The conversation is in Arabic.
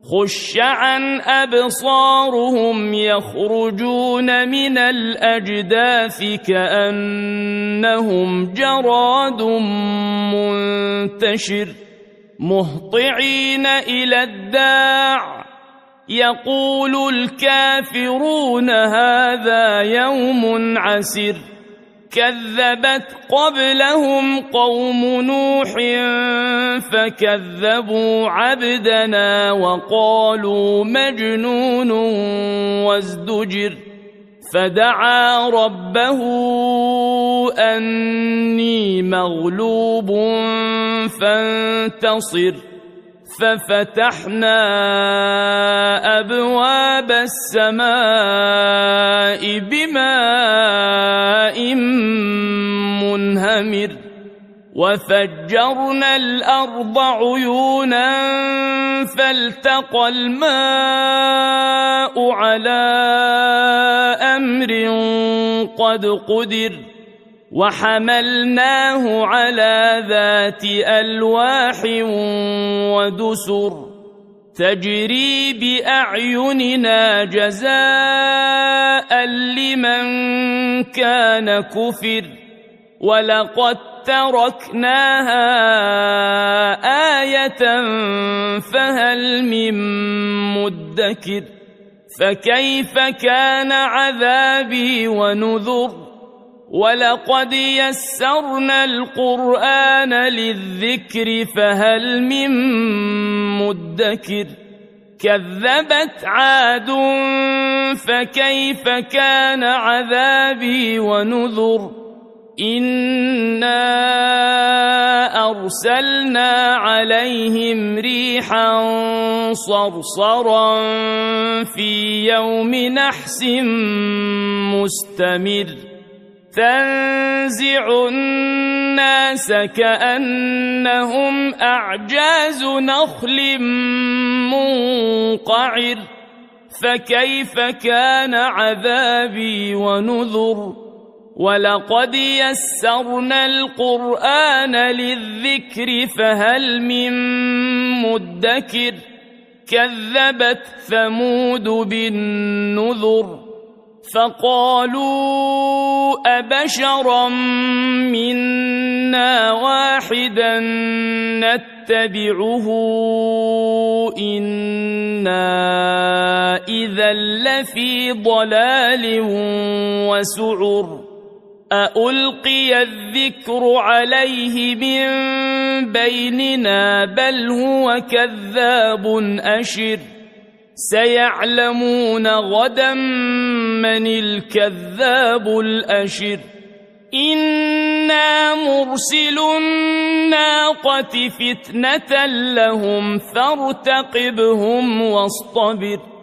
خش عن أبصارهم يخرجون من الأجداث كأنهم جراد منتشر مهطعين إلى الداع يقول الكافرون هذا يوم عسر كذبت قبلهم قوم نوح فكذبوا عبدنا وقالوا مجنون وازدجر فدعا ربه أني مغلوب فانتصر ففتحنا أبواب السماء بماء منهمر وفجرنا الأرض عيونا فالتقى الماء على أمر قد قدر وحملناه على ذات ألواح ودسر تجري بأعيننا جزاء لمن كان كفر ولقد تركناها آية فهل من مدكر فكيف كان عذابي ونذر ولقد يسرنا القرآن للذكر فهل من مدكر كذبت عاد فكيف كان عذابي ونذر إنا أرسلنا عليهم ريحا صرصرا في يوم نحس مستمر تنزع الناس كأنهم أعجاز نخل منقعر فكيف كان عذابي ونذر ولقد يسرنا القرآن للذكر فهل من مدكر كذبت ثمود بالنذر فقالوا أبشرا منا واحدا نتبعه إنا إذا لفي ضلال وسعر أألقي الذكر عليه من بيننا بل هو كذاب أشر سيعلمون غدا من الكذاب الأشر إنا مرسل الناقة فتنة لهم فارتقبهم واصطبر